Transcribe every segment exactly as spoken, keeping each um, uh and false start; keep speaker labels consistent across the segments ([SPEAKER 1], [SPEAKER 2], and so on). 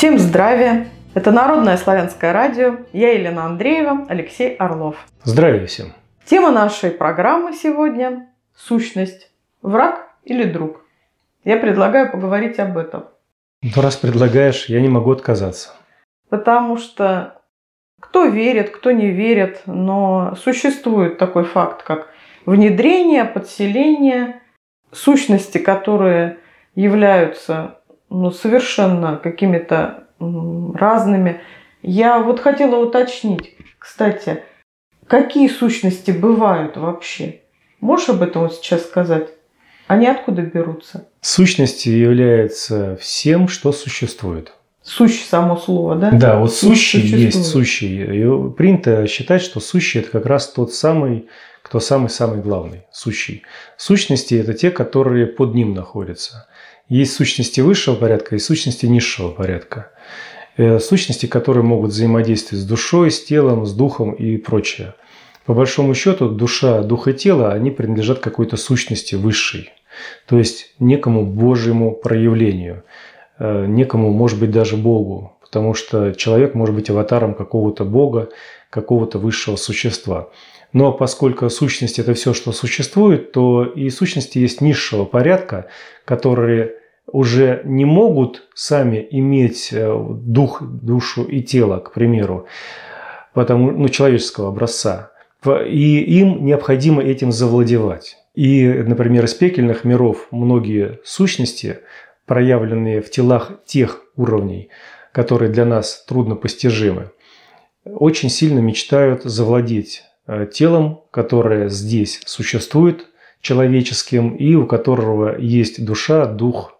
[SPEAKER 1] Всем здравия! Это Народное славянское радио. Я Елена Андреева, Алексей Орлов.
[SPEAKER 2] Здравия всем!
[SPEAKER 1] Тема нашей программы сегодня – сущность. Враг или друг? Я предлагаю поговорить об этом.
[SPEAKER 2] Ну, раз предлагаешь, я не могу отказаться.
[SPEAKER 1] Потому что кто верит, кто не верит, но существует такой факт, как внедрение, подселение, сущности, которые являются ну, совершенно какими-то разными. Я вот хотела уточнить, кстати, какие сущности бывают вообще? Можешь об этом вот сейчас сказать? Они откуда берутся?
[SPEAKER 2] Сущности является всем, что существует.
[SPEAKER 1] Сущий само слово, да?
[SPEAKER 2] Да, вот сущий есть сущий. И принято считать, что сущий – это как раз тот самый, кто самый-самый главный, сущий. Сущности – это те, которые под ним находятся. Есть сущности высшего порядка и сущности низшего порядка. Сущности, которые могут взаимодействовать с душой, с телом, с духом и прочее. По большому счету, душа, дух и тело, они принадлежат какой-то сущности высшей. То есть некому Божьему проявлению, некому, может быть, даже Богу. Потому что человек может быть аватаром какого-то Бога, какого-то высшего существа. Но поскольку сущность – это все, что существует, то и сущности есть низшего порядка, которые уже не могут сами иметь дух, душу и тело, к примеру, потому, ну, человеческого образца. И им необходимо этим завладевать. И, например, из пекельных миров многие сущности, проявленные в телах тех уровней, которые для нас труднопостижимы, очень сильно мечтают завладеть телом, которое здесь существует, человеческим, и у которого есть душа, дух.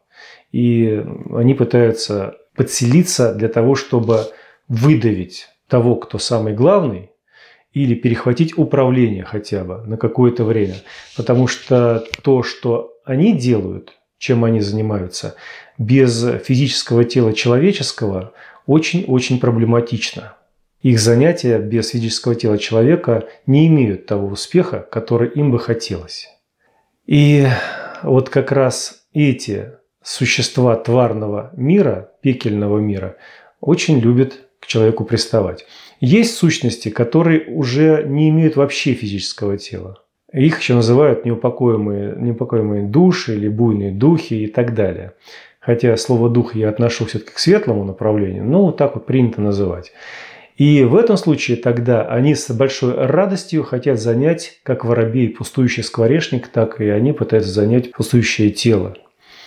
[SPEAKER 2] И они пытаются подселиться для того, чтобы выдавить того, кто самый главный, или перехватить управление хотя бы на какое-то время. Потому что то, что они делают, чем они занимаются, без физического тела человеческого, очень-очень проблематично. Их занятия без физического тела человека не имеют того успеха, который им бы хотелось. И вот как раз эти существа тварного мира, пекельного мира, очень любят к человеку приставать. Есть сущности, которые уже не имеют вообще физического тела. Их еще называют неупокоимые, неупокоимые души или буйные духи и так далее. Хотя слово «дух» я отношу все-таки к светлому направлению, но вот так вот принято называть. И в этом случае тогда они с большой радостью хотят занять, как воробей, пустующий скворечник, так и они пытаются занять пустующее тело.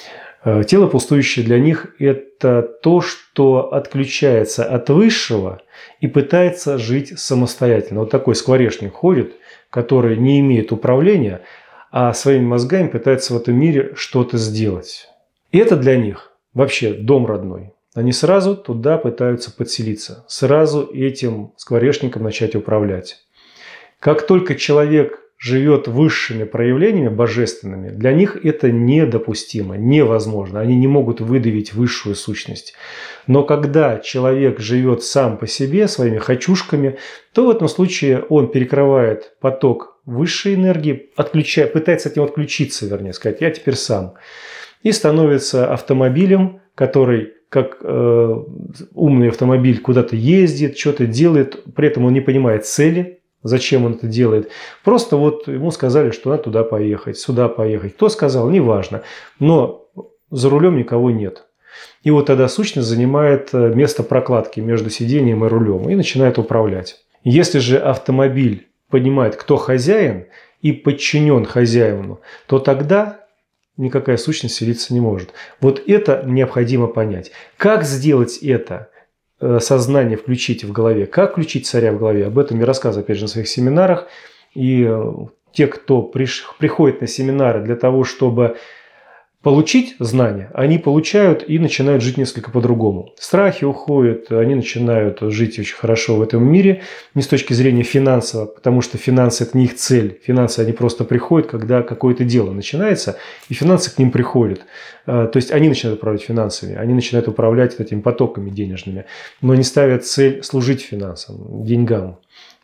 [SPEAKER 2] Тело пустующее для них – это то, что отключается от высшего и пытается жить самостоятельно. Вот такой скворечник ходит, который не имеет управления, а своими мозгами пытается в этом мире что-то сделать. И это для них вообще дом родной. Они сразу туда пытаются подселиться, сразу этим скворечником начать управлять. Как только человек живет высшими проявлениями божественными, для них это недопустимо, невозможно. Они не могут выдавить высшую сущность. Но когда человек живет сам по себе, своими хочушками, то в этом случае он перекрывает поток высшей энергии, отключая, пытается от него отключиться, вернее сказать, я теперь сам. И становится автомобилем, который, как э, умный автомобиль, куда-то ездит, что-то делает, при этом он не понимает цели, зачем он это делает. Просто вот ему сказали, что надо туда поехать, сюда поехать. Кто сказал, неважно. Но за рулем никого нет. И вот тогда сущность занимает место прокладки между сиденьем и рулем и начинает управлять. Если же автомобиль понимает, кто хозяин и подчинен хозяину, то тогда никакая сущность селиться не может. Вот это необходимо понять. Как сделать это? Сознание включить в голове. Как включить царя в голове? Об этом я рассказываю, опять же, на своих семинарах. И те, кто приш... приходит на семинары для того, чтобы получить знания, они получают и начинают жить несколько по-другому. Страхи уходят, они начинают жить очень хорошо в этом мире, не с точки зрения финансового, потому что финансы – это не их цель. Финансы, они просто приходят, когда какое-то дело начинается, и финансы к ним приходят. То есть они начинают управлять финансами, они начинают управлять этими потоками денежными, но не ставят цель служить финансам, деньгам.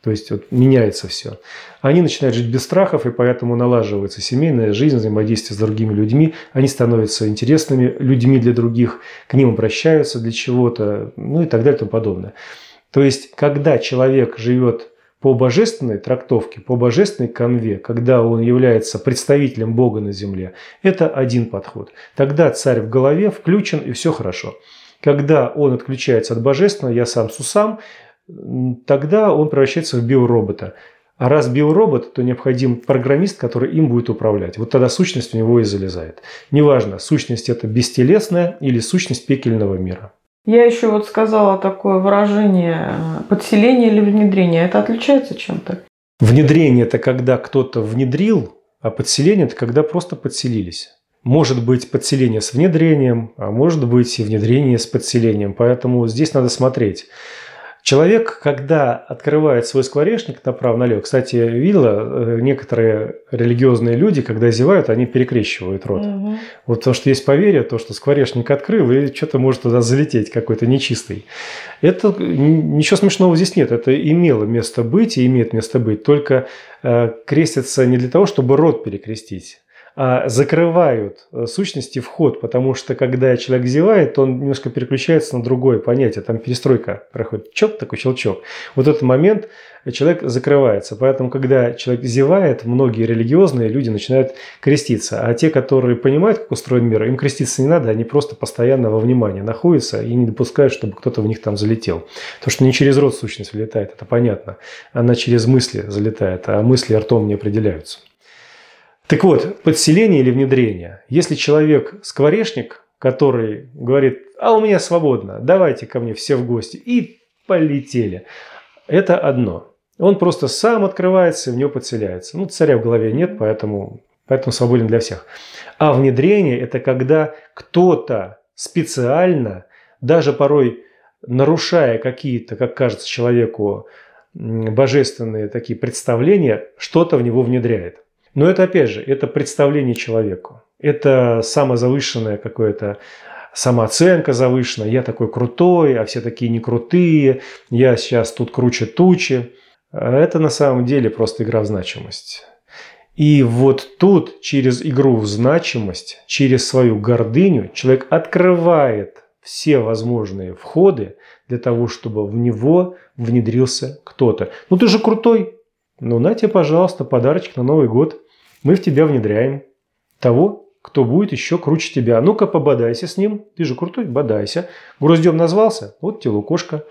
[SPEAKER 2] То есть вот меняется все. Они начинают жить без страхов, и поэтому налаживается семейная жизнь, взаимодействие с другими людьми. Они становятся интересными людьми для других, к ним обращаются для чего-то, ну и так далее и тому подобное. То есть, когда человек живет по божественной трактовке, по божественной канве, когда он является представителем Бога на земле, это один подход. Тогда царь в голове включен, и все хорошо. Когда он отключается от божественного, я сам сусам, тогда он превращается в биоробота. А раз биоробот, то необходим программист, который им будет управлять. Вот тогда сущность у него и залезает. Неважно, сущность это бестелесная или сущность пекельного мира.
[SPEAKER 1] Я еще вот сказала такое выражение подселение или внедрение. Это отличается чем-то?
[SPEAKER 2] Внедрение – это когда кто-то внедрил, а подселение – это когда просто подселились. Может быть подселение с внедрением, а может быть и внедрение с подселением. Поэтому здесь надо смотреть. Человек, когда открывает свой скворечник направо-налево, кстати, я видела, некоторые религиозные люди, когда зевают, они перекрещивают рот. Угу. Вот потому что есть поверье, то, что скворечник открыл, и что-то может туда залететь, какой-то нечистый. Это ничего смешного здесь нет. Это имело место быть и имеет место быть. Только э, крестятся не для того, чтобы рот перекрестить, а закрывают сущности вход, потому что когда человек зевает, он немножко переключается на другое понятие, там перестройка проходит, чок такой щелчок. Вот этот момент человек закрывается, поэтому когда человек зевает, многие религиозные люди начинают креститься, а те, которые понимают, как устроен мир, им креститься не надо, они просто постоянно во внимании находятся и не допускают, чтобы кто-то в них там залетел. Потому что не через рот сущность влетает, это понятно, она через мысли залетает, а мысли ртом не определяются. Так вот, подселение или внедрение. Если человек скворечник, который говорит, а у меня свободно, давайте ко мне все в гости, и полетели. Это одно. Он просто сам открывается, в него подселяется. Ну, царя в голове нет, поэтому, поэтому свободен для всех. А внедрение – это когда кто-то специально, даже порой нарушая какие-то, как кажется человеку, божественные такие представления, что-то в него внедряет. Но это, опять же, это представление человеку. Это самозавышенная какая-то самооценка завышенная. Я такой крутой, а все такие не крутые. Я сейчас тут круче тучи. Это на самом деле просто игра в значимость. И вот тут через игру в значимость, через свою гордыню человек открывает все возможные входы для того, чтобы в него внедрился кто-то. Ну ты же крутой. Ну на тебе, пожалуйста, подарочек на Новый год. Мы в тебя внедряем того, кто будет еще круче тебя. Ну-ка, пободайся с ним. Ты же крутой, бодайся. Груздем назвался? Вот тебе лукошка.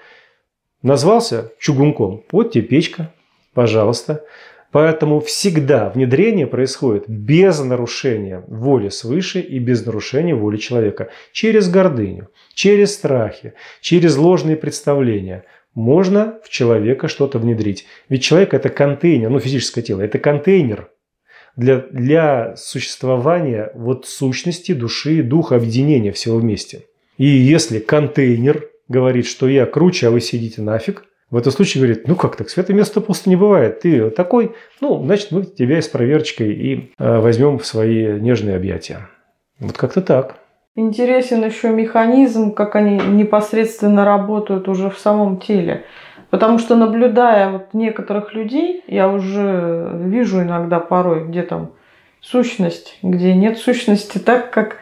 [SPEAKER 2] Назвался чугунком? Вот тебе печка. Пожалуйста. Поэтому всегда внедрение происходит без нарушения воли свыше и без нарушения воли человека. Через гордыню, через страхи, через ложные представления. Можно в человека что-то внедрить. Ведь человек – это контейнер, ну физическое тело, это контейнер для, для существования вот сущности, души, духа, объединения всего вместе. И если контейнер говорит, что я круче, а вы сидите нафиг, в этом случае говорит, ну как так, святое место пусто не бывает, ты такой, ну значит мы тебя с проверочкой и э, возьмем в свои нежные объятия. Вот как-то так.
[SPEAKER 1] Интересен еще механизм, как они непосредственно работают уже в самом теле. Потому что, наблюдая вот некоторых людей, я уже вижу иногда порой, где там сущность, где нет сущности, так как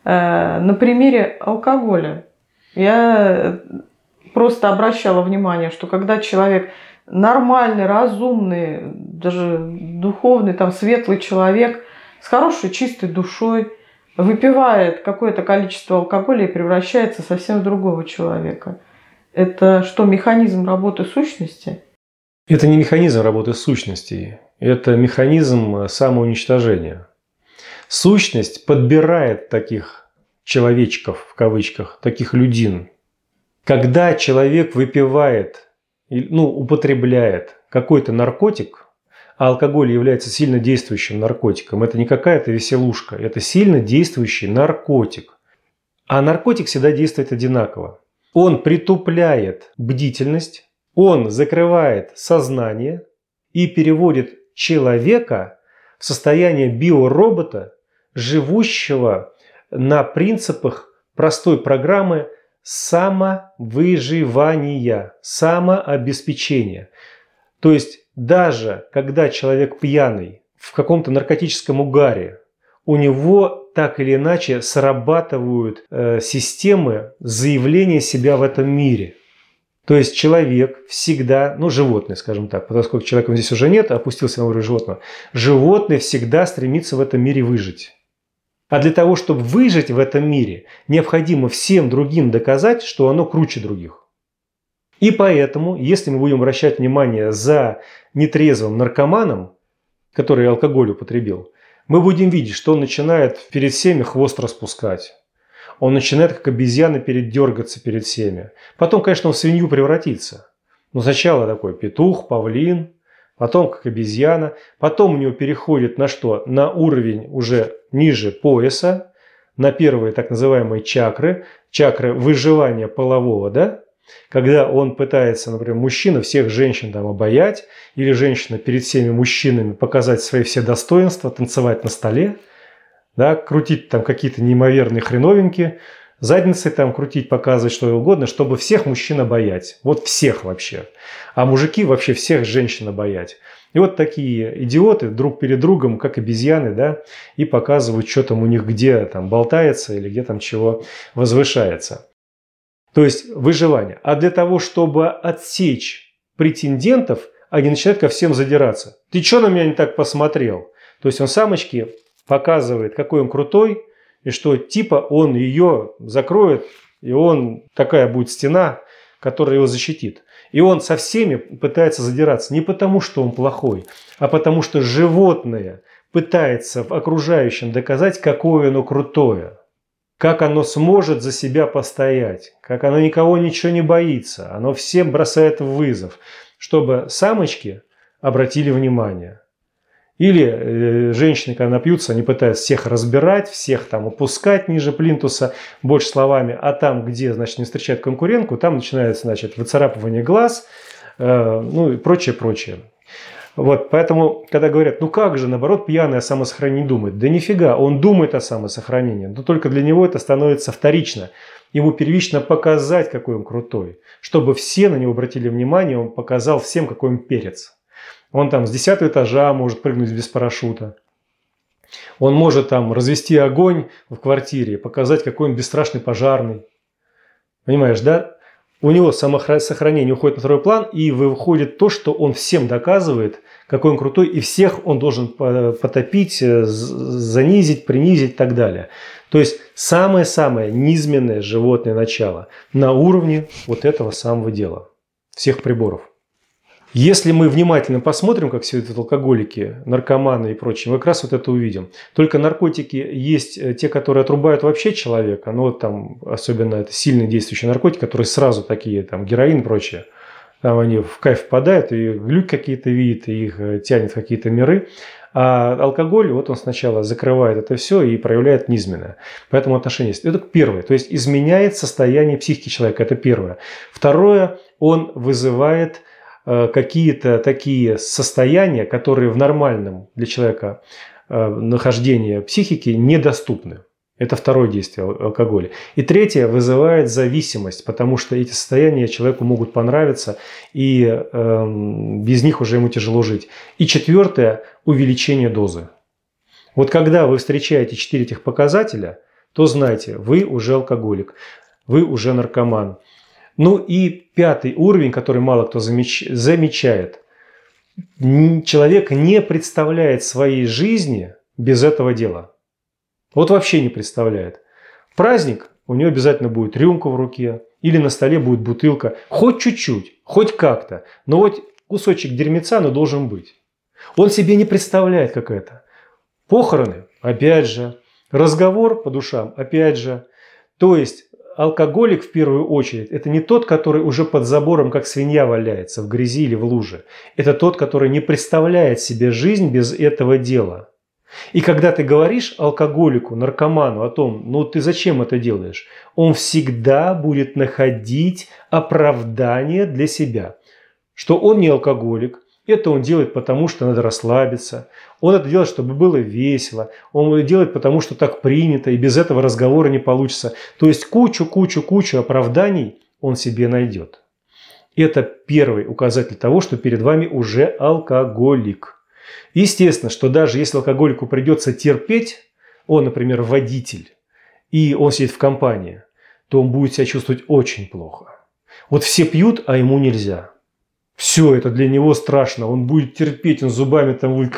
[SPEAKER 1] э, на примере алкоголя. Я просто обращала внимание, что когда человек нормальный, разумный, даже духовный, там, светлый человек с хорошей, чистой душой, выпивает какое-то количество алкоголя и превращается совсем в другого человека. Это что, механизм работы сущности?
[SPEAKER 2] Это не механизм работы сущности, это механизм самоуничтожения. Сущность подбирает таких человечков, в кавычках, таких людин. Когда человек выпивает, ну, употребляет какой-то наркотик, а алкоголь является сильно действующим наркотиком. Это не какая-то веселушка, это сильно действующий наркотик. А наркотик всегда действует одинаково. Он притупляет бдительность, он закрывает сознание и переводит человека в состояние биоробота, живущего на принципах простой программы самовыживания, самообеспечения. То есть даже когда человек пьяный, в каком-то наркотическом угаре, у него так или иначе срабатывают э, системы заявления себя в этом мире. То есть человек всегда, ну животное, скажем так, поскольку человека здесь уже нет, опустился на уровень животного, животное всегда стремится в этом мире выжить. А для того, чтобы выжить в этом мире, необходимо всем другим доказать, что оно круче других. И поэтому, если мы будем обращать внимание за нетрезвым наркоманом, который алкоголь употребил, мы будем видеть, что он начинает перед всеми хвост распускать. Он начинает, как обезьяна, передергаться перед всеми. Потом, конечно, он в свинью превратится. Но сначала такой петух, павлин, потом как обезьяна. Потом у него переходит на что? На уровень уже ниже пояса, на первые так называемые чакры, чакры выживания полового, да? Когда он пытается, например, мужчина всех женщин там обаять, или женщина перед всеми мужчинами показать свои все достоинства, танцевать на столе, да, крутить там какие-то неимоверные хреновинки, задницей там крутить, показывать что угодно, чтобы всех мужчин обаять. Вот всех вообще. А мужики вообще всех женщин обаять. И вот такие идиоты друг перед другом, как обезьяны, да, и показывают, что там у них где там болтается или где там чего возвышается. То есть выживание. А для того, чтобы отсечь претендентов, они начинают ко всем задираться. Ты что на меня не так посмотрел? То есть он самочке показывает, какой он крутой, и что типа он ее закроет, и он такая будет стена, которая его защитит. И он со всеми пытается задираться не потому, что он плохой, а потому что животное пытается в окружающем доказать, какое оно крутое. Как оно сможет за себя постоять, как оно никого ничего не боится, оно всем бросает вызов, чтобы самочки обратили внимание. Или э, женщины, когда напьются, они пытаются всех разбирать, всех там опускать ниже плинтуса, больше словами, а там, где, значит, не встречают конкурентку, там начинается, значит, выцарапывание глаз, э, ну и прочее, прочее. Вот, поэтому, когда говорят, ну как же, наоборот, пьяный о самосохранении думает. Да нифига, он думает о самосохранении, но только для него это становится вторично. Ему первично показать, какой он крутой. Чтобы все на него обратили внимание, он показал всем, какой он перец. Он там с десятого этажа может прыгнуть без парашюта. Он может там развести огонь в квартире, показать, какой он бесстрашный пожарный. Понимаешь, да? У него самосохранение уходит на второй план, и выходит то, что он всем доказывает, какой он крутой, и всех он должен потопить, занизить, принизить и так далее. То есть самое-самое низменное животное начало на уровне вот этого самого дела, всех приборов. Если мы внимательно посмотрим, как все это алкоголики, наркоманы и прочее, мы как раз вот это увидим. Только наркотики есть те, которые отрубают вообще человека, но там особенно это сильно действующие наркотики, которые сразу такие, там героин и прочее, там они в кайф впадают, и глюки какие-то видят, и их тянет в какие-то миры. А алкоголь, вот он сначала закрывает это все и проявляет низменное. Поэтому отношение есть. Это первое. То есть изменяет состояние психики человека. Это первое. Второе, он вызывает какие-то такие состояния, которые в нормальном для человека нахождении психики недоступны. Это второе действие алкоголя. И третье, вызывает зависимость, потому что эти состояния человеку могут понравиться, и э, без них уже ему тяжело жить. И четвертое, увеличение дозы. Вот когда вы встречаете четыре этих показателя, то знайте, вы уже алкоголик, вы уже наркоман. Ну и пятый уровень, который мало кто замеч... замечает. Человек не представляет своей жизни без этого дела. Вот вообще не представляет. Праздник, у него обязательно будет рюмка в руке, или на столе будет бутылка. Хоть чуть-чуть, хоть как-то. Но вот кусочек дерьмеца, но должен быть. Он себе не представляет, как это. Похороны, опять же. Разговор по душам, опять же. То есть алкоголик в первую очередь это не тот, который уже под забором как свинья валяется в грязи или в луже. Это тот, который не представляет себе жизнь без этого дела. И когда ты говоришь алкоголику, наркоману о том, ну ты зачем это делаешь, он всегда будет находить оправдание для себя, что он не алкоголик, это он делает потому, что надо расслабиться, он это делает, чтобы было весело, он это делает потому, что так принято, и без этого разговора не получится. То есть кучу-кучу-кучу оправданий он себе найдет. Это первый указатель того, что перед вами уже алкоголик. Естественно, что даже если алкоголику придется терпеть, он, например, водитель, и он сидит в компании, то он будет себя чувствовать очень плохо. Вот все пьют, а ему нельзя. Все, это для него страшно. Он будет терпеть, он зубами там будет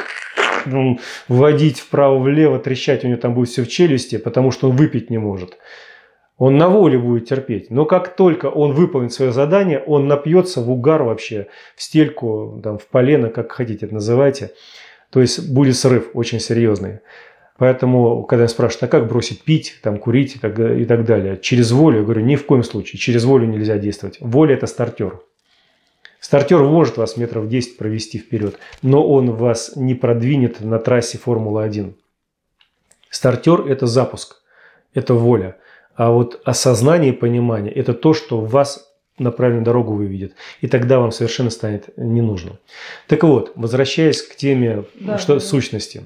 [SPEAKER 2] водить вправо-влево, трещать, у него там будет все в челюсти, потому что он выпить не может. Он на воле будет терпеть. Но как только он выполнит свое задание, он напьется в угар вообще, в стельку, там, в полено, как хотите это называйте. То есть будет срыв очень серьезный. Поэтому, когда я спрашиваю, а как бросить пить, там, курить и так, и так далее, через волю, я говорю, ни в коем случае. Через волю нельзя действовать. Воля – это стартер. Стартер может вас метров десять провести вперед, но он вас не продвинет на трассе Формулы один. Стартер – это запуск, это воля. А вот осознание и понимание – это то, что вас на правильную дорогу выведет. И тогда вам совершенно станет не нужно. Так вот, возвращаясь к теме да, что, да. сущности.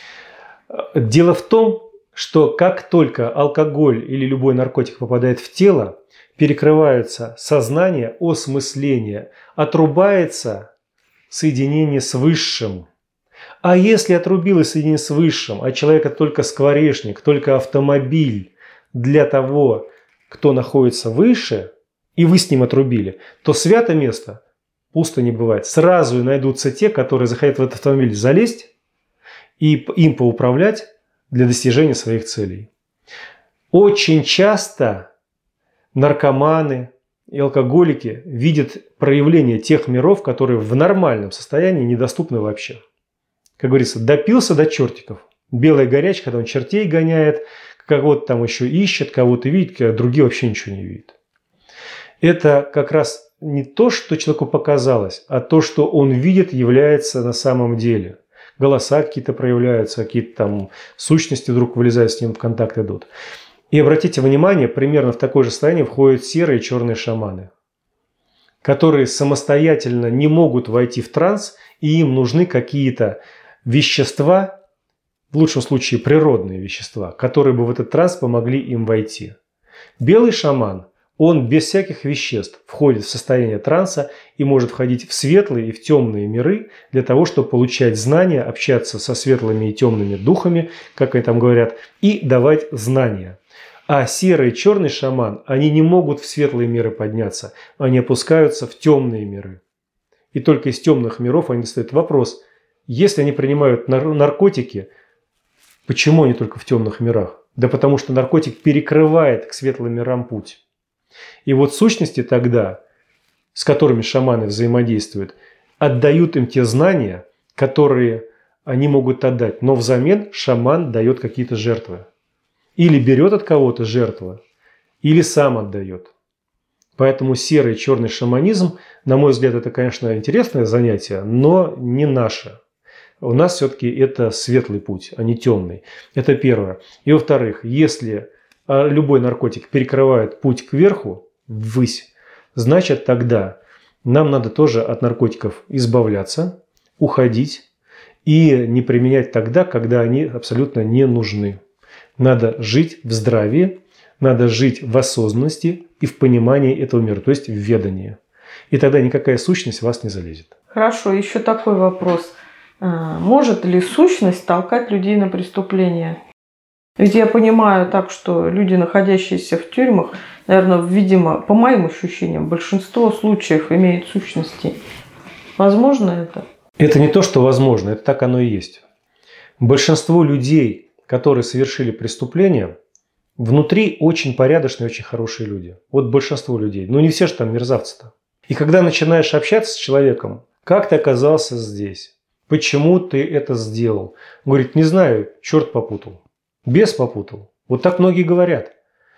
[SPEAKER 2] Дело в том, что как только алкоголь или любой наркотик попадает в тело, перекрывается сознание, осмысление, отрубается соединение с Высшим. А если отрубилось соединение с Высшим, а человека только скворечник, только автомобиль для того, кто находится выше, и вы с ним отрубили, то свято место пусто не бывает. Сразу найдутся те, которые захотят в этот автомобиль залезть и им поуправлять для достижения своих целей. Очень часто наркоманы и алкоголики видят проявление тех миров, которые в нормальном состоянии недоступны вообще. Как говорится, допился до чертиков. Белая горячка, когда он чертей гоняет, кого-то там еще ищет, кого-то видит, а другие вообще ничего не видят. Это как раз не то, что человеку показалось, а то, что он видит, является на самом деле. Голоса какие-то проявляются, какие-то там сущности вдруг вылезают, с ним в контакт идут. И обратите внимание, примерно в такое же состояние входят серые и черные шаманы, которые самостоятельно не могут войти в транс, и им нужны какие-то вещества, в лучшем случае природные вещества, которые бы в этот транс помогли им войти. Белый шаман, он без всяких веществ входит в состояние транса и может входить в светлые и в темные миры для того, чтобы получать знания, общаться со светлыми и темными духами, как они там говорят, и давать знания. А серый и черный шаман, они не могут в светлые миры подняться, они опускаются в темные миры. И только из темных миров они задают вопрос, если они принимают наркотики, почему они только в темных мирах? Да потому что наркотик перекрывает к светлым мирам путь. И вот сущности тогда, с которыми шаманы взаимодействуют, отдают им те знания, которые они могут отдать. Но взамен шаман дает какие-то жертвы. Или берет от кого-то жертву, или сам отдает. Поэтому серый и черный шаманизм, на мой взгляд, это, конечно, интересное занятие, но не наше. У нас все-таки это светлый путь, а не темный. Это первое. И во-вторых, если любой наркотик перекрывает путь кверху, ввысь, значит тогда нам надо тоже от наркотиков избавляться, уходить и не применять тогда, когда они абсолютно не нужны. Надо жить в здравии, надо жить в осознанности и в понимании этого мира, то есть в ведании. И тогда никакая сущность в вас не залезет.
[SPEAKER 1] Хорошо, еще такой вопрос. Может ли сущность толкать людей на преступления? Ведь я понимаю так, что люди, находящиеся в тюрьмах, наверное, видимо, по моим ощущениям, большинство случаев имеют сущности. Возможно это?
[SPEAKER 2] Это не то, что возможно, это так оно и есть. Большинство людей, которые совершили преступления, внутри очень порядочные, очень хорошие люди. Вот большинство людей. Но не все же там мерзавцы-то. И когда начинаешь общаться с человеком, как ты оказался здесь? Почему ты это сделал? Он говорит, не знаю, черт попутал. Бес попутал. Вот так многие говорят.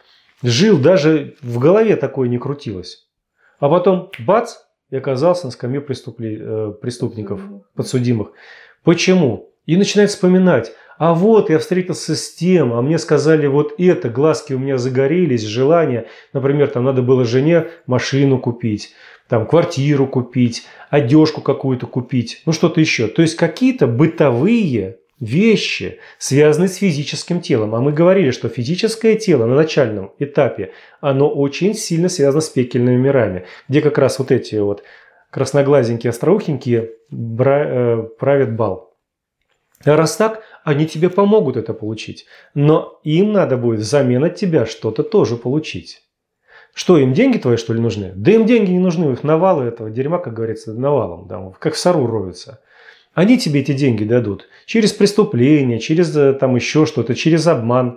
[SPEAKER 2] Жил, даже в голове такое не крутилось. А потом бац, и оказался на скамье преступников, подсудимых. Почему? И начинает вспоминать. А вот я встретился с тем, а мне сказали вот это, глазки у меня загорелись, желание. Например, там надо было жене машину купить, там квартиру купить, одежку какую-то купить, ну что-то еще. То есть какие-то бытовые вещи, связанные с физическим телом. А мы говорили, что физическое тело на начальном этапе, оно очень сильно связано с пекельными мирами, где как раз вот эти вот красноглазенькие, остроухенькие правят бал. А раз так, они тебе помогут это получить. Но им надо будет взамен от тебя что-то тоже получить. Что, им деньги твои, что ли, нужны? Да им деньги не нужны, у них навалы этого дерьма, как говорится, навалом, да, как в сору роются. Они тебе эти деньги дадут через преступление, через там еще что-то, через обман.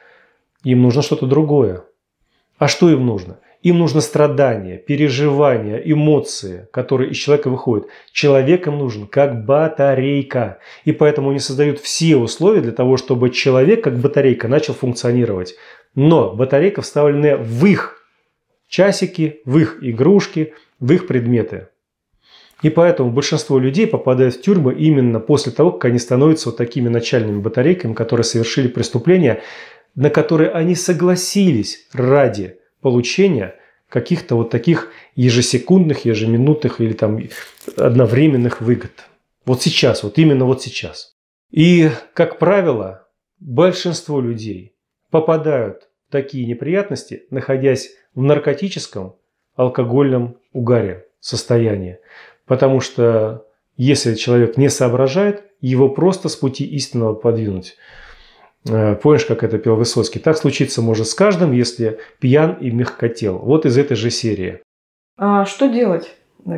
[SPEAKER 2] Им нужно что-то другое. А что им нужно? Им нужно страдание, переживания, эмоции, которые из человека выходят. Человек им нужен как батарейка. И поэтому они создают все условия для того, чтобы человек как батарейка начал функционировать. Но батарейка вставленная в их часики, в их игрушки, в их предметы. И поэтому большинство людей попадают в тюрьмы именно после того, как они становятся вот такими начальными батарейками, которые совершили преступления, на которые они согласились ради получения каких-то вот таких ежесекундных, ежеминутных или там одновременных выгод. Вот сейчас, вот именно вот сейчас. И, как правило, большинство людей попадают в такие неприятности, находясь в наркотическом, алкогольном угаре состоянии. Потому что если человек не соображает, его просто с пути истинного подвинуть. Помнишь, как это пел Высоцкий? Так случится может с каждым, если пьян и мягкотел. Вот из этой же серии.
[SPEAKER 1] А что делать?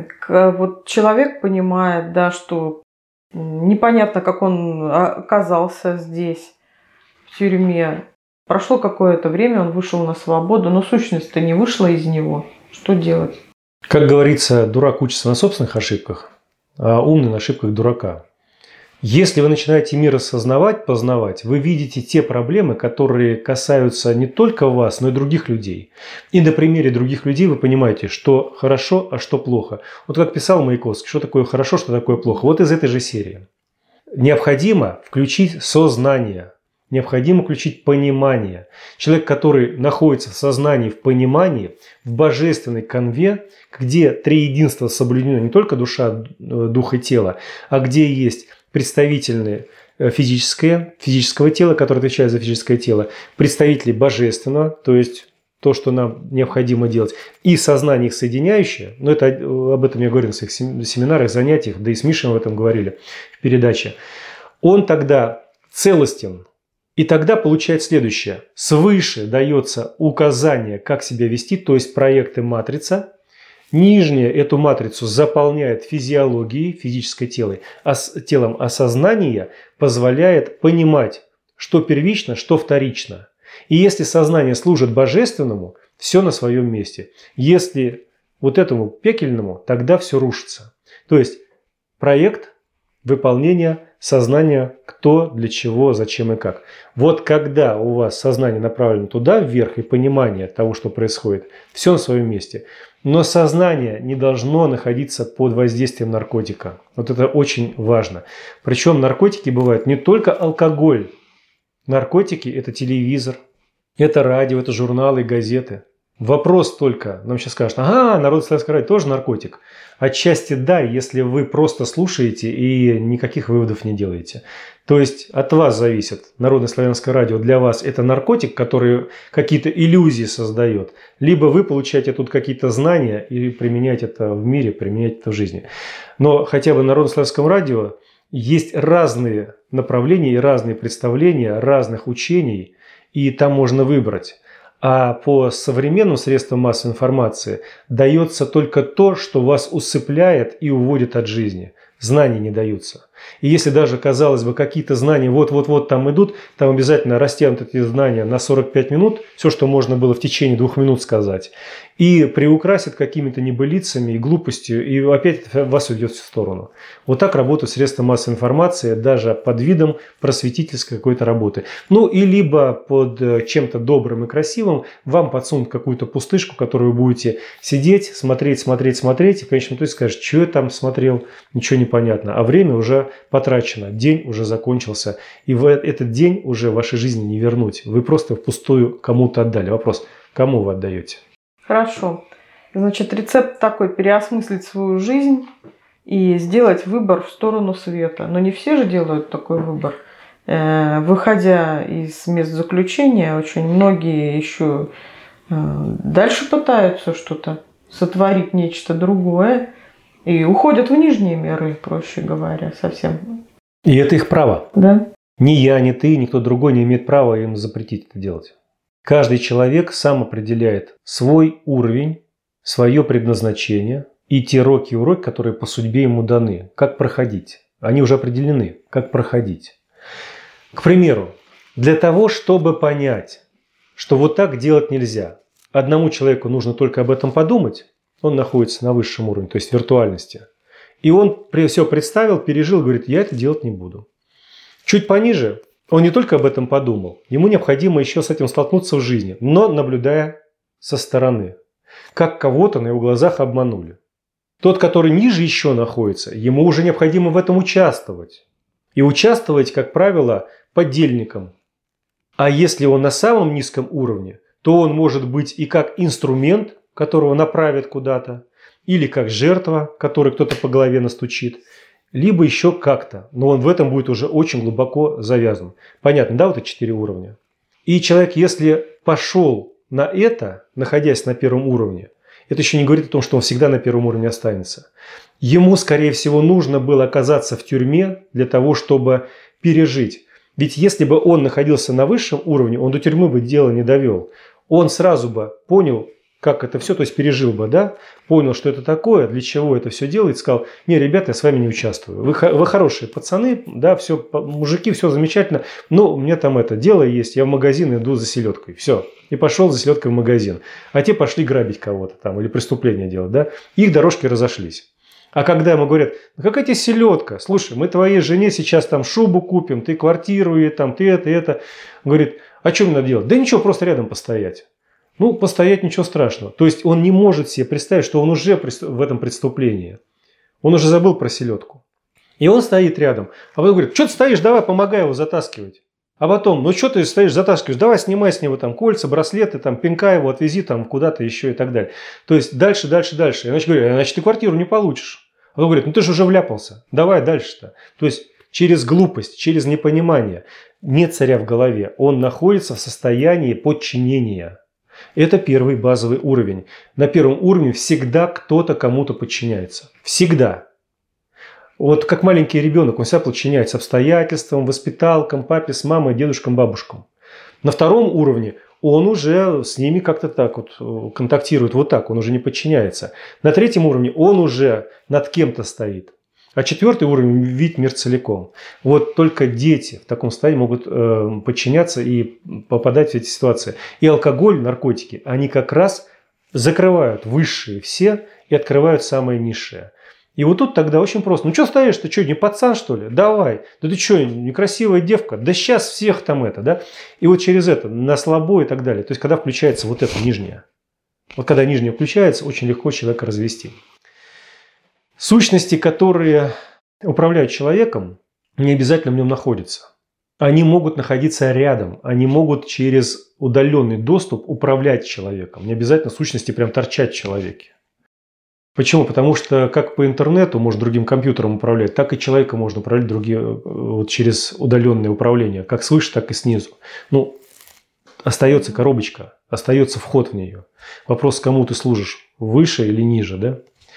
[SPEAKER 1] Вот человек понимает, да, что непонятно, как он оказался здесь, в тюрьме. Прошло какое-то время, он вышел на свободу, но сущность-то не вышла из него. Что делать?
[SPEAKER 2] Как говорится, дурак учится на собственных ошибках, а умный на ошибках дурака. Если вы начинаете мир осознавать, познавать, вы видите те проблемы, которые касаются не только вас, но и других людей. И на примере других людей вы понимаете, что хорошо, а что плохо. Вот как писал Маяковский, что такое хорошо, что такое плохо. Вот из этой же серии. Необходимо включить сознание. Необходимо включить понимание. Человек, который находится в сознании, в понимании, в божественной канве, где три единства соблюдено, не только душа, дух и тело, а где есть представители физическое, физического тела, которое отвечает за физическое тело, представители божественного, то есть то, что нам необходимо делать, и сознание их соединяющее, но это, об этом я говорил на своих семинарах, занятиях, да и с Мишей об этом говорили в передаче, он тогда целостен. И тогда получает следующее. Свыше дается указание, как себя вести, то есть проекты матрица. Нижняя эту матрицу заполняет физиологией, физическое тело, а с телом осознания позволяет понимать, что первично, что вторично. И если сознание служит божественному, все на своем месте. Если вот этому пекельному, тогда все рушится. То есть проект выполнения сознания, кто, для чего, зачем и как. Вот когда у вас сознание направлено туда, вверх, и понимание того, что происходит, все на своем месте. Но сознание не должно находиться под воздействием наркотика. Вот это очень важно. Причем наркотики бывают не только алкоголь. Наркотики – это телевизор, это радио, это журналы, газеты. Вопрос только, нам сейчас скажут, ага, Народное славянское радио тоже наркотик. Отчасти да, если вы просто слушаете и никаких выводов не делаете. То есть от вас зависит. Народное славянское радио для вас это наркотик, который какие-то иллюзии создает. Либо вы получаете тут какие-то знания и применяете это в мире, применяете это в жизни. Но хотя бы в Народном славянском радио есть разные направления и разные представления разных учений, и там можно выбрать. А по современным средствам массовой информации дается только то, что вас усыпляет и уводит от жизни. Знания не даются. И если даже, казалось бы, какие-то знания вот-вот-вот там идут, там обязательно растянут эти знания на сорок пять минут, все, что можно было в течение двух минут сказать, и приукрасят какими-то небылицами и глупостью, и опять вас уйдет в сторону. Вот так работают средства массовой информации, даже под видом просветительской какой-то работы. Ну и либо под чем-то добрым и красивым вам подсунут какую-то пустышку, которую вы будете сидеть, смотреть, смотреть, смотреть, и в конечном итоге скажешь, что я там смотрел, ничего не понятно, а время уже потрачено, день уже закончился, и в этот день уже в вашей жизни не вернуть. Вы просто впустую кому-то отдали. Вопрос, кому вы отдаете?
[SPEAKER 1] Хорошо. Значит, рецепт такой: переосмыслить свою жизнь и сделать выбор в сторону света. Но не все же делают такой выбор. выходя из мест заключения, очень многие еще дальше пытаются что-то сотворить, нечто другое, и уходят в нижние миры, проще говоря, совсем.
[SPEAKER 2] И это их право.
[SPEAKER 1] Да.
[SPEAKER 2] Ни я, ни ты, никто другой не имеет права им запретить это делать. Каждый человек сам определяет свой уровень, свое предназначение и те роки и уроки, которые по судьбе ему даны. Как проходить. Они уже определены, как проходить. К примеру, для того, чтобы понять, что вот так делать нельзя, одному человеку нужно только об этом подумать, он находится на высшем уровне, то есть виртуальности. И он все представил, пережил, говорит, я это делать не буду. Чуть пониже он не только об этом подумал, ему необходимо еще с этим столкнуться в жизни, но наблюдая со стороны, как кого-то на его глазах обманули. Тот, который ниже еще находится, ему уже необходимо в этом участвовать. И участвовать, как правило, подельником. А если он на самом низком уровне, то он может быть и как инструмент, которого направят куда-то, или как жертва, которой кто-то по голове настучит, либо еще как-то. Но он в этом будет уже очень глубоко завязан. Понятно, да, вот эти четыре уровня? И человек, если пошел на это, находясь на первом уровне, это еще не говорит о том, что он всегда на первом уровне останется. Ему, скорее всего, нужно было оказаться в тюрьме для того, чтобы пережить. Ведь если бы он находился на высшем уровне, он до тюрьмы бы дело не довел. Он сразу бы понял, как это все, то есть пережил бы, да, понял, что это такое, для чего это все делает, сказал, не, ребята, я с вами не участвую, вы, вы хорошие пацаны, да, все, мужики, все замечательно, но у меня там это, дело есть, я в магазин иду за селедкой, все, и пошел за селедкой в магазин, а те пошли грабить кого-то там или преступление делать, да, их дорожки разошлись. А когда ему говорят, ну какая тебе селедка, слушай, мы твоей жене сейчас там шубу купим, ты квартиру, и там, ты это, это, он говорит, а что мне надо делать? Да ничего, просто рядом постоять. Ну, постоять ничего страшного. То есть он не может себе представить, что он уже в этом преступлении. Он уже забыл про селедку. И он стоит рядом. А потом говорит, что ты стоишь, давай, помогай его затаскивать. А потом, ну что ты стоишь, затаскиваешь, давай снимай с него там кольца, браслеты, там, пинка его, отвези там куда-то еще и так далее. То есть дальше, дальше, дальше. И значит, говорю, значит, ты квартиру не получишь. А потом говорит, ну ты же уже вляпался, давай дальше-то. То есть через глупость, через непонимание. Нет царя в голове. Он находится в состоянии подчинения. Это первый базовый уровень. На первом уровне всегда кто-то кому-то подчиняется. Всегда. Вот как маленький ребенок, он себя подчиняется обстоятельствам, воспиталкам, папе с мамой, дедушкам, бабушкам. На втором уровне он уже с ними как-то так вот контактирует, вот так, он уже не подчиняется. На третьем уровне он уже над кем-то стоит. А четвертый уровень – видит мир целиком. Вот только дети в таком состоянии могут э, подчиняться и попадать в эти ситуации. И алкоголь, наркотики, они как раз закрывают высшие все и открывают самые низшие. И вот тут тогда очень просто. Ну что стоишь, ты что, не пацан что ли? Давай. Да ты что, некрасивая девка? Да сейчас всех там это, да? И вот через это, на слабо и так далее. То есть когда включается вот это нижнее. Вот когда нижнее включается, очень легко человека развести. Сущности, которые управляют человеком, не обязательно в нем находятся. Они могут находиться рядом, они могут через удаленный доступ управлять человеком. Не обязательно сущности прям торчать в человеке. Почему? Потому что как по интернету можно другим компьютером управлять, так и человека можно управлять другие, вот через удаленное управление, как свыше, так и снизу. Ну, остается коробочка, остается вход в нее. Вопрос, кому ты служишь, выше или ниже, да?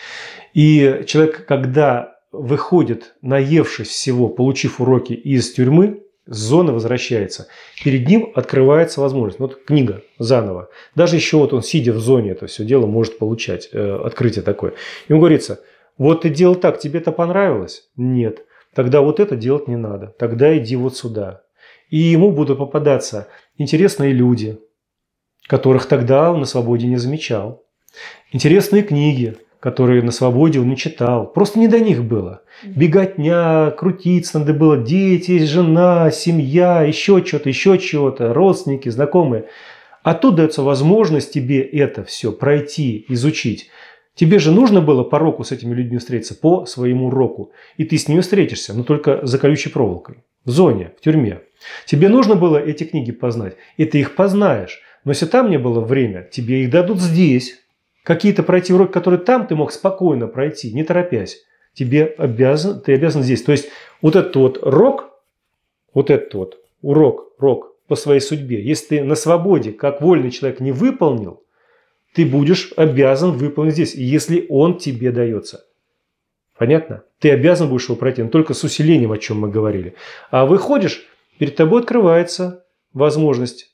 [SPEAKER 2] И человек, когда выходит, наевшись всего, получив уроки из тюрьмы, с зоны возвращается, перед ним открывается возможность. Вот книга заново. Даже еще вот он, сидя в зоне, это все дело может получать, э, открытие такое. Ему говорится, вот ты делал так, тебе это понравилось? Нет. Тогда вот это делать не надо. Тогда иди вот сюда. И ему будут попадаться интересные люди, которых тогда он на свободе не замечал. Интересные книги, которые на свободе он не читал. Просто не до них было. Беготня, крутиться надо было. Дети, жена, семья, еще что-то, еще чего-то, родственники, знакомые. А тут дается возможность тебе это все пройти, изучить. Тебе же нужно было по року с этими людьми встретиться, по своему року. И ты с ними встретишься, но только за колючей проволокой. В зоне, в тюрьме. Тебе нужно было эти книги познать. И ты их познаешь. Но если там не было время, тебе их дадут здесь. Какие-то пройти уроки, которые там ты мог спокойно пройти, не торопясь. Тебе обязан, ты обязан здесь. То есть вот этот вот рок, вот этот вот урок, урок по своей судьбе, если ты на свободе, как вольный человек, не выполнил, ты будешь обязан выполнить здесь, если он тебе дается. Понятно? Ты обязан будешь его пройти, но только с усилением, о чем мы говорили. А выходишь, перед тобой открывается возможность.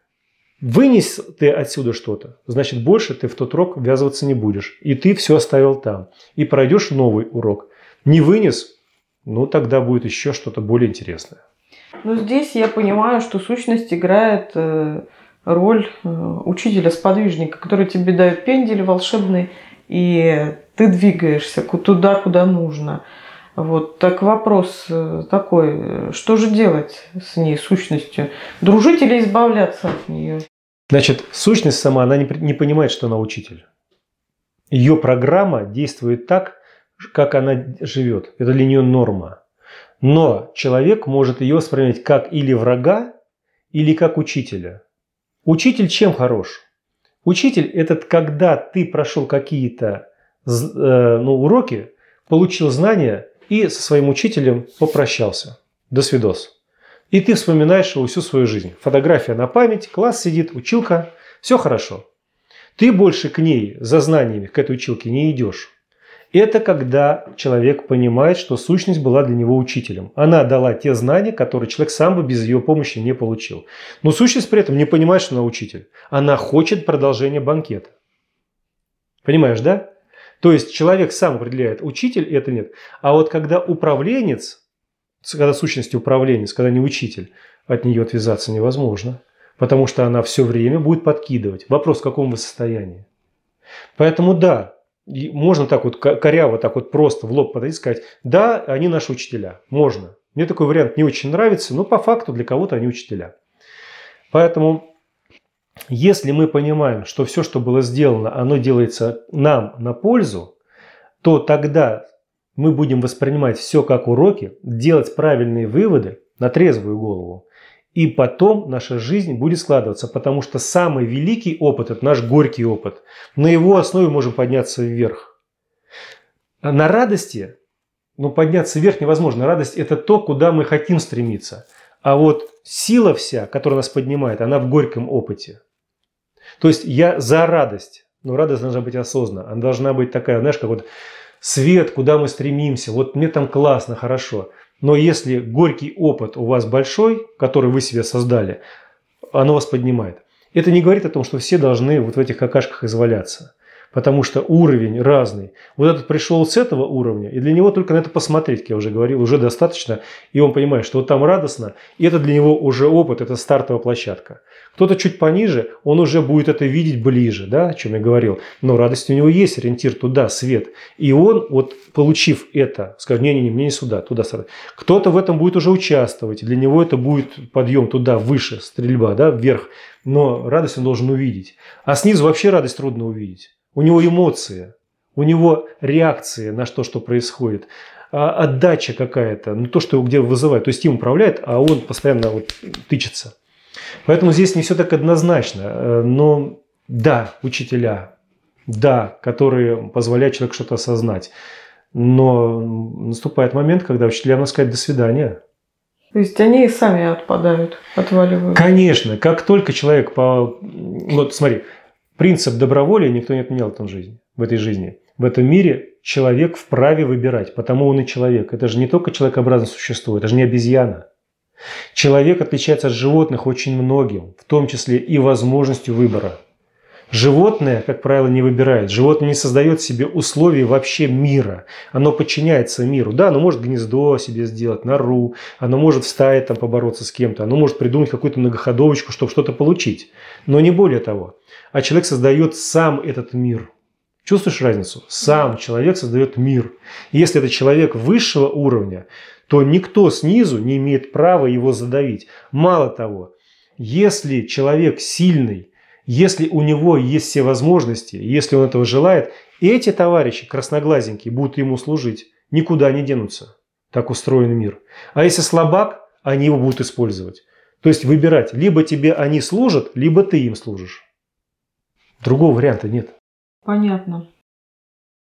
[SPEAKER 2] Вынес ты отсюда что-то, значит, больше ты в тот урок ввязываться не будешь. И ты все оставил там. И пройдешь новый урок. Не вынес, ну тогда будет еще что-то более интересное.
[SPEAKER 1] Ну, здесь я понимаю, что сущность играет э, роль э, учителя-сподвижника, который тебе дает пендель волшебный, и ты двигаешься туда, куда нужно. Вот. Так вопрос такой, что же делать с ней, сущностью? Дружить или избавляться от нее?
[SPEAKER 2] Значит, сущность сама, она не, не понимает, что она учитель. Ее программа действует так, как она живет. Это для нее норма. Но человек может ее воспринимать как или врага, или как учителя. Учитель чем хорош? Учитель – это когда ты прошел какие-то э, ну, уроки, получил знания и со своим учителем попрощался. До свидос. И ты вспоминаешь его всю свою жизнь. Фотография на память, класс сидит, училка, все хорошо. Ты больше к ней за знаниями, к этой училке не идешь. Это когда человек понимает, что сущность была для него учителем. Она дала те знания, которые человек сам бы без ее помощи не получил. Но сущность при этом не понимает, что она учитель. Она хочет продолжения банкета. Понимаешь, да? То есть человек сам определяет, учитель это нет. А вот когда управленец, когда сущность управленец, когда не учитель, от нее отвязаться невозможно. Потому что она все время будет подкидывать. Вопрос, в каком вы состоянии. Поэтому да, можно так вот коряво, так вот просто в лоб подойти и сказать, да, они наши учителя. Можно. Мне такой вариант не очень нравится, но по факту для кого-то они учителя. Поэтому, если мы понимаем, что все, что было сделано, оно делается нам на пользу, то тогда мы будем воспринимать все как уроки, делать правильные выводы на трезвую голову. И потом наша жизнь будет складываться, потому что самый великий опыт – это наш горький опыт. На его основе можем подняться вверх. На радости, ну подняться вверх невозможно. Радость – это то, куда мы хотим стремиться. А вот сила вся, которая нас поднимает, она в горьком опыте. То есть я за радость, но радость должна быть осознанна. Она должна быть такая, знаешь, как вот свет, куда мы стремимся. Вот мне там классно, хорошо. Но если горький опыт у вас большой, который вы себе создали, оно вас поднимает. Это не говорит о том, что все должны вот в этих какашках изваляться. Потому что уровень разный. Вот этот пришел с этого уровня, и для него только на это посмотреть, как я уже говорил, уже достаточно. И он понимает, что вот там радостно, и это для него уже опыт, это стартовая площадка. Кто-то чуть пониже, он уже будет это видеть ближе, да, о чем я говорил. Но радость у него есть, ориентир туда, свет. И он, вот получив это, скажет, не-не-не, мне не сюда, туда. Кто-то в этом будет уже участвовать, и для него это будет подъем туда, выше, стрельба, да, вверх. Но радость он должен увидеть. А снизу вообще радость трудно увидеть. У него эмоции, у него реакции на то, что происходит, отдача какая-то, ну, то, что где вызывает. То есть им управляет, а он постоянно вот тычется. Поэтому здесь не все так однозначно. Но да, учителя, да, которые позволяют человеку что-то осознать. Но наступает момент, когда учителям надо сказать «до свидания».
[SPEAKER 1] То есть они и сами отпадают, отваливают.
[SPEAKER 2] Конечно, как только человек по... Вот смотри, принцип доброволия никто не отменял в, этом жизни, в этой жизни. В этом мире человек вправе выбирать, потому он и человек. Это же не только человекообразное существо, это же не обезьяна. Человек отличается от животных очень многим, в том числе и возможностью выбора. Животное, как правило, не выбирает. Животное не создает себе условий вообще мира. Оно подчиняется миру. Да, оно может гнездо себе сделать, нору. Оно может в стае там побороться с кем-то. Оно может придумать какую-то многоходовочку, чтобы что-то получить. Но не более того. А человек создает сам этот мир. Чувствуешь разницу? Сам человек создает мир. И если это человек высшего уровня, то никто снизу не имеет права его задавить. Мало того, если человек сильный, если у него есть все возможности, если он этого желает, эти товарищи красноглазенькие будут ему служить, никуда не денутся. Так устроен мир. А если слабак, они его будут использовать. То есть выбирать, либо тебе они служат, либо ты им служишь. Другого варианта нет.
[SPEAKER 1] Понятно.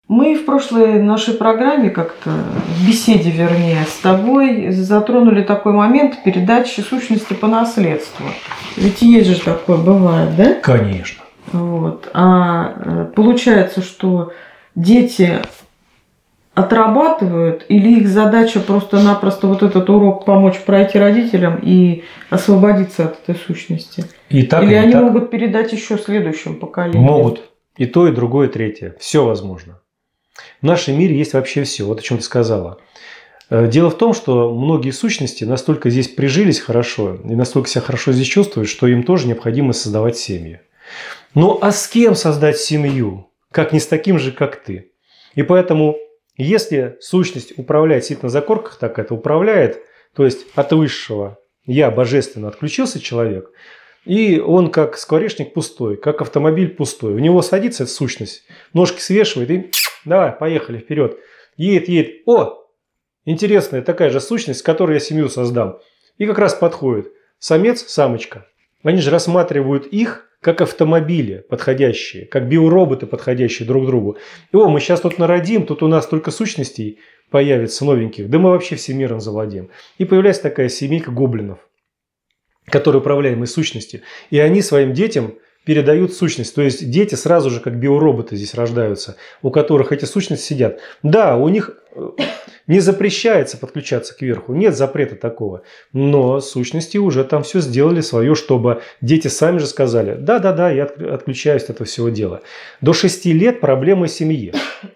[SPEAKER 1] Мы в прошлой нашей программе как-то, в беседе вернее, с тобой затронули такой момент передачи сущности по наследству. Ведь есть же такое, бывает, да?
[SPEAKER 2] Конечно.
[SPEAKER 1] Вот. А получается, что дети отрабатывают, или их задача просто-напросто вот этот урок помочь пройти родителям и освободиться от этой сущности?
[SPEAKER 2] И так,
[SPEAKER 1] или
[SPEAKER 2] и
[SPEAKER 1] они
[SPEAKER 2] так.
[SPEAKER 1] могут передать еще следующим поколениям?
[SPEAKER 2] Могут. И то, и другое, и третье. Все возможно. В нашем мире есть вообще все. Вот о чем ты сказала. Дело в том, что многие сущности настолько здесь прижились хорошо и настолько себя хорошо здесь чувствуют, что им тоже необходимо создавать семьи. Ну а с кем создать семью? Как не с таким же, как ты? И поэтому, если сущность управляет, сидит на закорках, так это управляет, то есть от высшего я божественно отключился человек, и он как скворечник пустой, как автомобиль пустой. В него садится эта сущность, ножки свешивает и давай, поехали вперед. Едет, едет. О, интересная такая же сущность, с которой я семью создам. И как раз подходит самец, самочка. Они же рассматривают их как автомобили подходящие, как биороботы подходящие друг к другу. И о, мы сейчас тут народим, тут у нас только сущностей появится новеньких, да мы вообще всем миром завладеем. И появляется такая семейка гоблинов, которые управляемые сущности. И они своим детям передают сущность. То есть дети сразу же как биороботы здесь рождаются, у которых эти сущности сидят. Да, у них не запрещается подключаться кверху, нет запрета такого. Но сущности уже там все сделали свое, чтобы дети сами же сказали, да-да-да, я отключаюсь от этого всего дела. До шести лет проблемы семьи.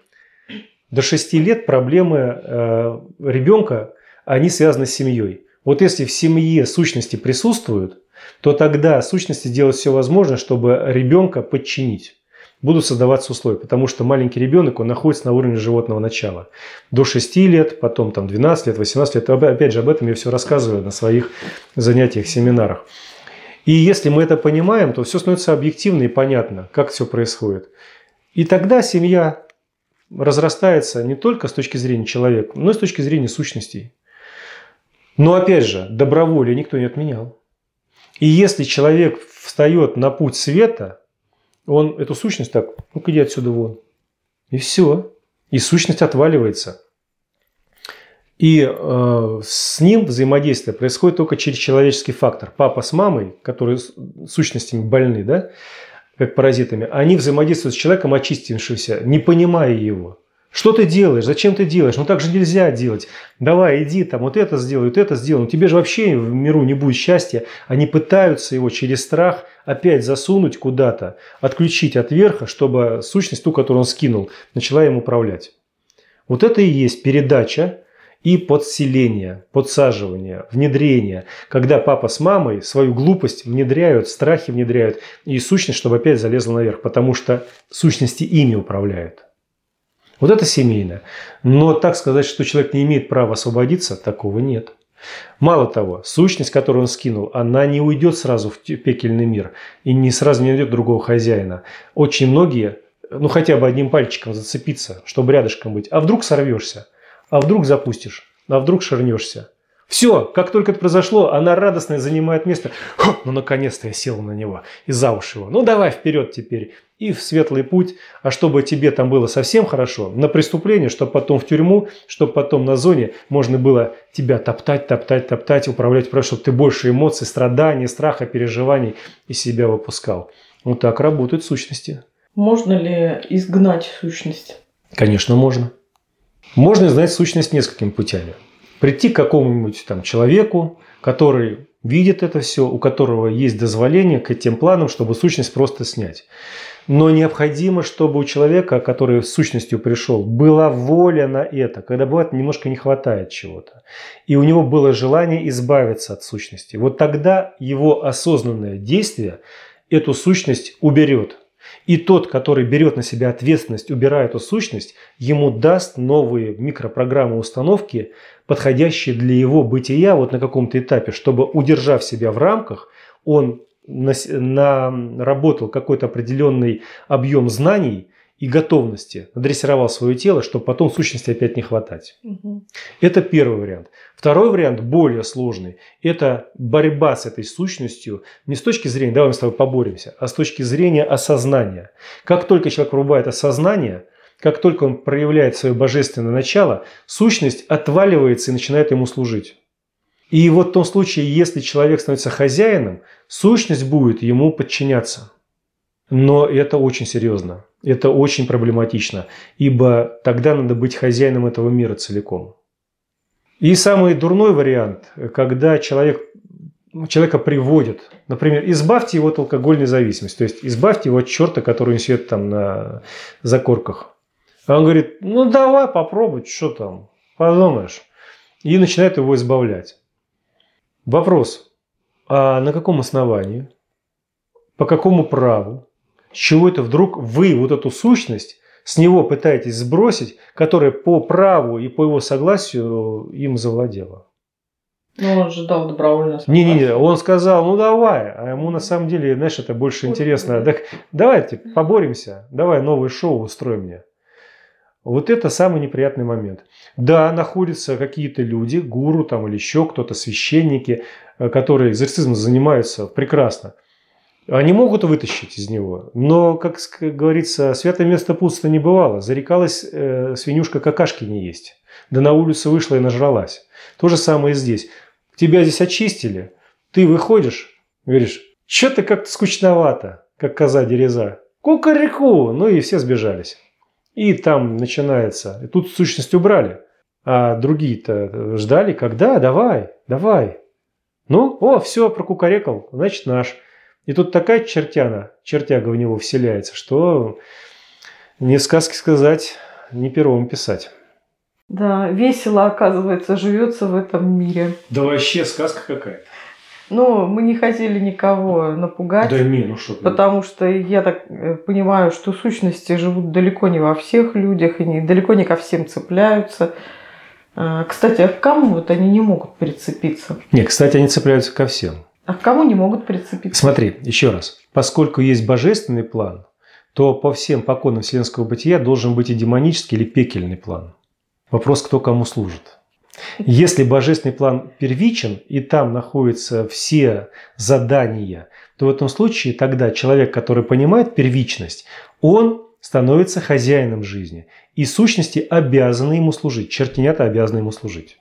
[SPEAKER 2] До шести лет проблемы э, ребенка, они связаны с семьей. Вот если в семье сущности присутствуют, то тогда сущности делают все возможное, чтобы ребенка подчинить. Будут создаваться условия, потому что маленький ребенок, он находится на уровне животного начала. До шести лет, потом там двенадцать лет, восемнадцать лет. Опять же, об этом я все рассказываю на своих занятиях, семинарах. И если мы это понимаем, то все становится объективно и понятно, как все происходит. И тогда семья разрастается не только с точки зрения человека, но и с точки зрения сущностей. Но опять же, доброволие никто не отменял. И если человек встает на путь света, он эту сущность так, ну-ка иди отсюда вон. И все. И сущность отваливается. И э, с ним взаимодействие происходит только через человеческий фактор. Папа с мамой, которые сущностями больны, да, как паразитами, они взаимодействуют с человеком, очистившимся, не понимая его. Что ты делаешь? Зачем ты делаешь? Ну так же нельзя делать. Давай, иди там, вот это сделай, вот это сделай. Ну тебе же вообще в миру не будет счастья. Они пытаются его через страх опять засунуть куда-то, отключить от верха, чтобы сущность, ту, которую он скинул, начала им управлять. Вот это и есть передача и подселение, подсаживание, внедрение. Когда папа с мамой свою глупость внедряют, страхи внедряют, и сущность, чтобы опять залезла наверх, потому что сущности ими управляют. Вот это семейное. Но так сказать, что человек не имеет права освободиться, такого нет. Мало того, сущность, которую он скинул, она не уйдет сразу в пекельный мир и не сразу не найдет другого хозяина. Очень многие, ну хотя бы одним пальчиком зацепиться, чтобы рядышком быть. А вдруг сорвешься? А вдруг запустишь? А вдруг ширнешься? Все, как только это произошло, она радостно занимает место. Хо, ну, наконец-то я сел на него и за уши его. Ну, давай вперед теперь. И в светлый путь. А чтобы тебе там было совсем хорошо, на преступление, чтобы потом в тюрьму, чтобы потом на зоне можно было тебя топтать, топтать, топтать, управлять, чтобы ты больше эмоций, страданий, страха, переживаний из себя выпускал. Вот так работают сущности.
[SPEAKER 1] Можно ли изгнать сущность?
[SPEAKER 2] Конечно, можно. Можно изгнать сущность несколькими путями. Прийти к какому-нибудь там человеку, который видит это все, у которого есть дозволение к этим планам, чтобы сущность просто снять. Но необходимо, чтобы у человека, который с сущностью пришел, была воля на это, когда бывает немножко не хватает чего-то. И у него было желание избавиться от сущности. Вот тогда его осознанное действие эту сущность уберет. И тот, который берет на себя ответственность, убирая эту сущность, ему даст новые микропрограммы установки, подходящие для его бытия вот на каком-то этапе, чтобы, удержав себя в рамках, он наработал какой-то определенный объем знаний и готовности, надрессировал свое тело, чтобы потом сущности опять не хватать. Угу. Это первый вариант. Второй вариант, более сложный, это борьба с этой сущностью не с точки зрения «давай мы с тобой поборемся», а с точки зрения осознания. Как только человек врубает осознание, как только он проявляет свое божественное начало, сущность отваливается и начинает ему служить. И вот в том случае, если человек становится хозяином, сущность будет ему подчиняться. Но это очень серьезно, это очень проблематично, ибо тогда надо быть хозяином этого мира целиком. И самый дурной вариант, когда человек, человека приводят, например, избавьте его от алкогольной зависимости, то есть избавьте его от черта, который несет там на закорках. А он говорит, ну давай попробуй, что там, подумаешь. И начинает его избавлять. Вопрос, а на каком основании, по какому праву, с чего это вдруг вы вот эту сущность с него пытаетесь сбросить, которая по праву и по его согласию им завладела?
[SPEAKER 1] Ну, он же дал добровольно согласие.
[SPEAKER 2] Не-не-не, он сказал, ну давай, а ему на самом деле, знаешь, это больше
[SPEAKER 1] Ой,
[SPEAKER 2] интересно.
[SPEAKER 1] да.
[SPEAKER 2] Так давайте поборемся, давай новое шоу устрой мне. Вот это самый неприятный момент. Да, находятся какие-то люди, гуру там или еще кто-то, священники, которые экзорцизмом занимаются прекрасно. Они могут вытащить из него, но, как говорится, святое место пусто не бывало. Зарекалась э, свинюшка какашки не есть. Да на улицу вышла и нажралась. То же самое и здесь. Тебя здесь очистили, ты выходишь, говоришь, что-то как-то скучновато, как коза дереза. Кукареку! Ну и все сбежались. И там начинается. И тут сущность убрали. А другие-то ждали, когда? Давай, давай. Ну, о, все, прокукарекал, значит наш. И тут такая чертяна, чертяга в него вселяется, что ни сказки сказать, ни пером писать.
[SPEAKER 1] Да, весело, оказывается, живется в этом мире.
[SPEAKER 2] Да вообще сказка какая-то.
[SPEAKER 1] Но мы не хотели никого напугать.
[SPEAKER 2] Да не, ну что ты.
[SPEAKER 1] Потому что я так понимаю, что сущности живут далеко не во всех людях и не, далеко не ко всем цепляются. Кстати, а к кому вот они не могут прицепиться?
[SPEAKER 2] Не, кстати, они цепляются ко всем.
[SPEAKER 1] А к кому не могут прицепиться?
[SPEAKER 2] Смотри, еще раз. Поскольку есть божественный план, то по всем поконам вселенского бытия должен быть и демонический или пекельный план. Вопрос, кто кому служит. Если божественный план первичен, и там находятся все задания, то в этом случае тогда человек, который понимает первичность, он становится хозяином жизни. И сущности обязаны ему служить. Чертенята обязаны ему служить.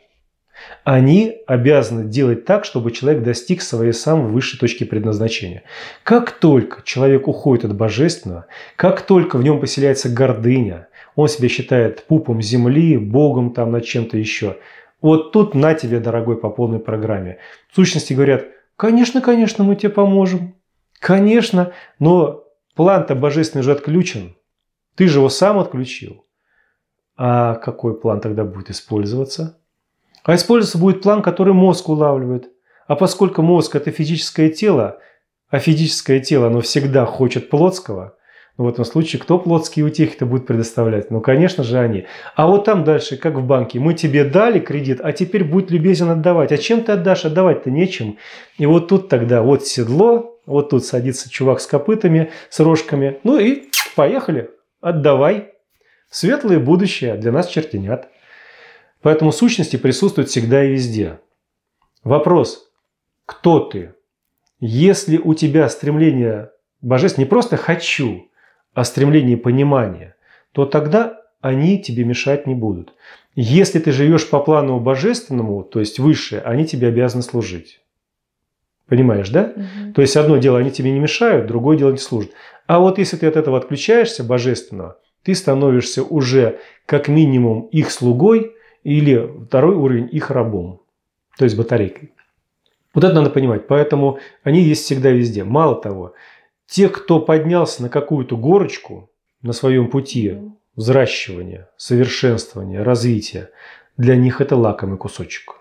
[SPEAKER 2] Они обязаны делать так, чтобы человек достиг своей самой высшей точки предназначения. Как только человек уходит от божественного, как только в нем поселяется гордыня, он себя считает пупом земли, богом там над чем-то еще, вот тут на тебе, дорогой, по полной программе. В сущности говорят, конечно, конечно, мы тебе поможем. Конечно, но план-то божественный же отключен. Ты же его сам отключил. А какой план тогда будет использоваться? А использоваться будет план, который мозг улавливает. А поскольку мозг – это физическое тело, а физическое тело, оно всегда хочет плотского, ну, в этом случае кто плотские утехи-то будет предоставлять? Ну, конечно же, они. А вот там дальше, как в банке, мы тебе дали кредит, а теперь будь любезен отдавать. А чем ты отдашь? Отдавать-то нечем. И вот тут тогда вот седло, вот тут садится чувак с копытами, с рожками. Ну и поехали, отдавай. Светлое будущее для нас чертенят. Поэтому сущности присутствуют всегда и везде. Вопрос, кто ты? Если у тебя стремление божественное, не просто «хочу», а стремление понимания, то тогда они тебе мешать не будут. Если ты живешь по плану божественному, то есть выше, они тебе обязаны служить. Понимаешь, да? Угу. То есть одно дело, они тебе не мешают, другое дело не служат. А вот если ты от этого отключаешься, божественного, ты становишься уже как минимум их слугой или второй уровень их рабом, то есть батарейкой. Вот это надо понимать. Поэтому они есть всегда везде. Мало того, те, кто поднялся на какую-то горочку на своем пути взращивания, совершенствования, развития, для них это лакомый кусочек.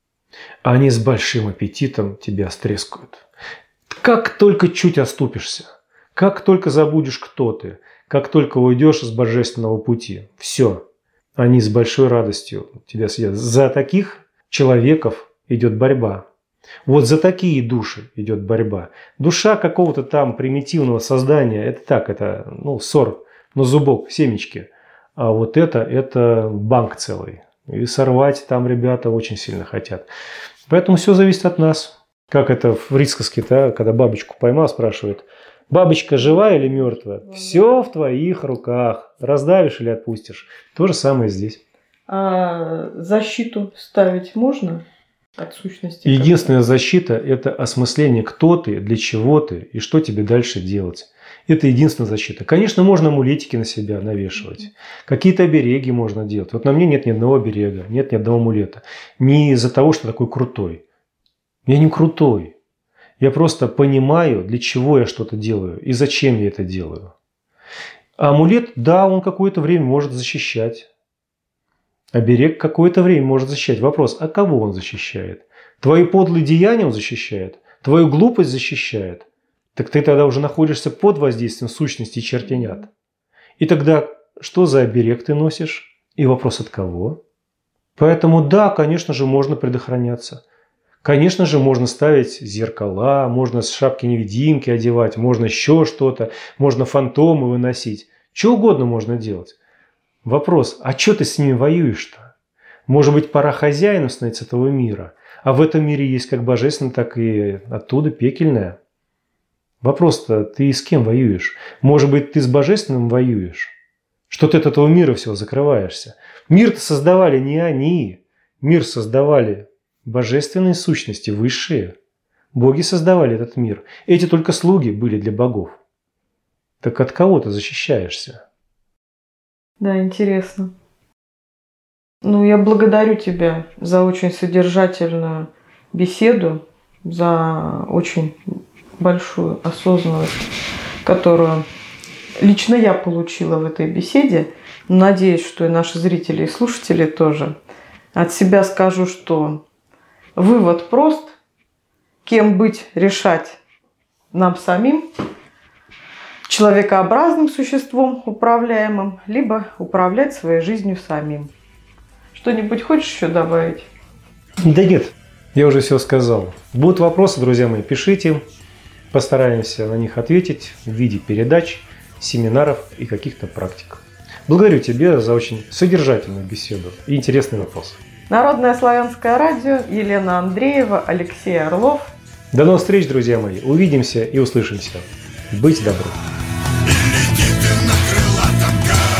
[SPEAKER 2] Они с большим аппетитом тебя стрескают. Как только чуть оступишься, как только забудешь, кто ты, как только уйдешь с божественного пути, все, они с большой радостью тебя съедят. За таких человеков идет борьба. Вот за такие души идет борьба. Душа какого-то там примитивного создания, это так, это ну, ссор на зубок, семечки. А вот это, это банк целый. И сорвать там ребята очень сильно хотят. Поэтому все зависит от нас. Как это в присказке, да, когда бабочку поймал, спрашивает, Бабочка живая или мертвая? Все в твоих руках. Раздавишь или отпустишь. То же самое здесь.
[SPEAKER 1] А защиту ставить можно от сущности?
[SPEAKER 2] Единственная защита – это осмысление, кто ты, для чего ты и что тебе дальше делать. Это единственная защита. Конечно, можно амулетики на себя навешивать. Mm-hmm. Какие-то обереги можно делать. Вот на мне нет ни одного оберега, нет ни одного амулета. Не из-за того, что такой крутой. Я не крутой. Я просто понимаю, для чего я что-то делаю и зачем я это делаю. А амулет, да, он какое-то время может защищать. Оберег какое-то время может защищать. Вопрос, а кого он защищает? Твои подлые деяния он защищает? Твою глупость защищает? Так ты тогда уже находишься под воздействием сущности чертенят. И тогда что за оберег ты носишь? И вопрос, от кого? Поэтому да, конечно же, можно предохраняться. Конечно же, можно ставить зеркала, можно шапки-невидимки одевать, можно еще что-то, можно фантомы выносить. Что угодно можно делать. Вопрос, а что ты с ними воюешь-то? Может быть, пора хозяину становиться этого мира? А в этом мире есть как божественное, так и оттуда пекельное. Вопрос-то, ты с кем воюешь? Может быть, ты с божественным воюешь? Что ты от этого мира всего закрываешься? Мир-то создавали не они. Мир создавали божественные сущности, высшие. Боги создавали этот мир. Эти только слуги были для богов. Так от кого ты защищаешься?
[SPEAKER 1] Да, интересно. Ну, я благодарю тебя за очень содержательную беседу, за очень большую осознанность, которую лично я получила в этой беседе. Надеюсь, что и наши зрители и слушатели тоже. От себя скажу, что вывод прост. Кем быть, решать нам самим. Человекообразным существом управляемым, либо управлять своей жизнью самим. Что-нибудь хочешь еще добавить?
[SPEAKER 2] Да нет, я уже все сказал. Будут вопросы, друзья мои, пишите. Постараемся на них ответить в виде передач, семинаров и каких-то практик. Благодарю тебя за очень содержательную беседу и интересный вопрос.
[SPEAKER 1] Народное славянское радио, Елена Андреева, Алексей Орлов.
[SPEAKER 2] До новых встреч, друзья мои. Увидимся и услышимся. Быть добру.
[SPEAKER 3] Летит на крылатом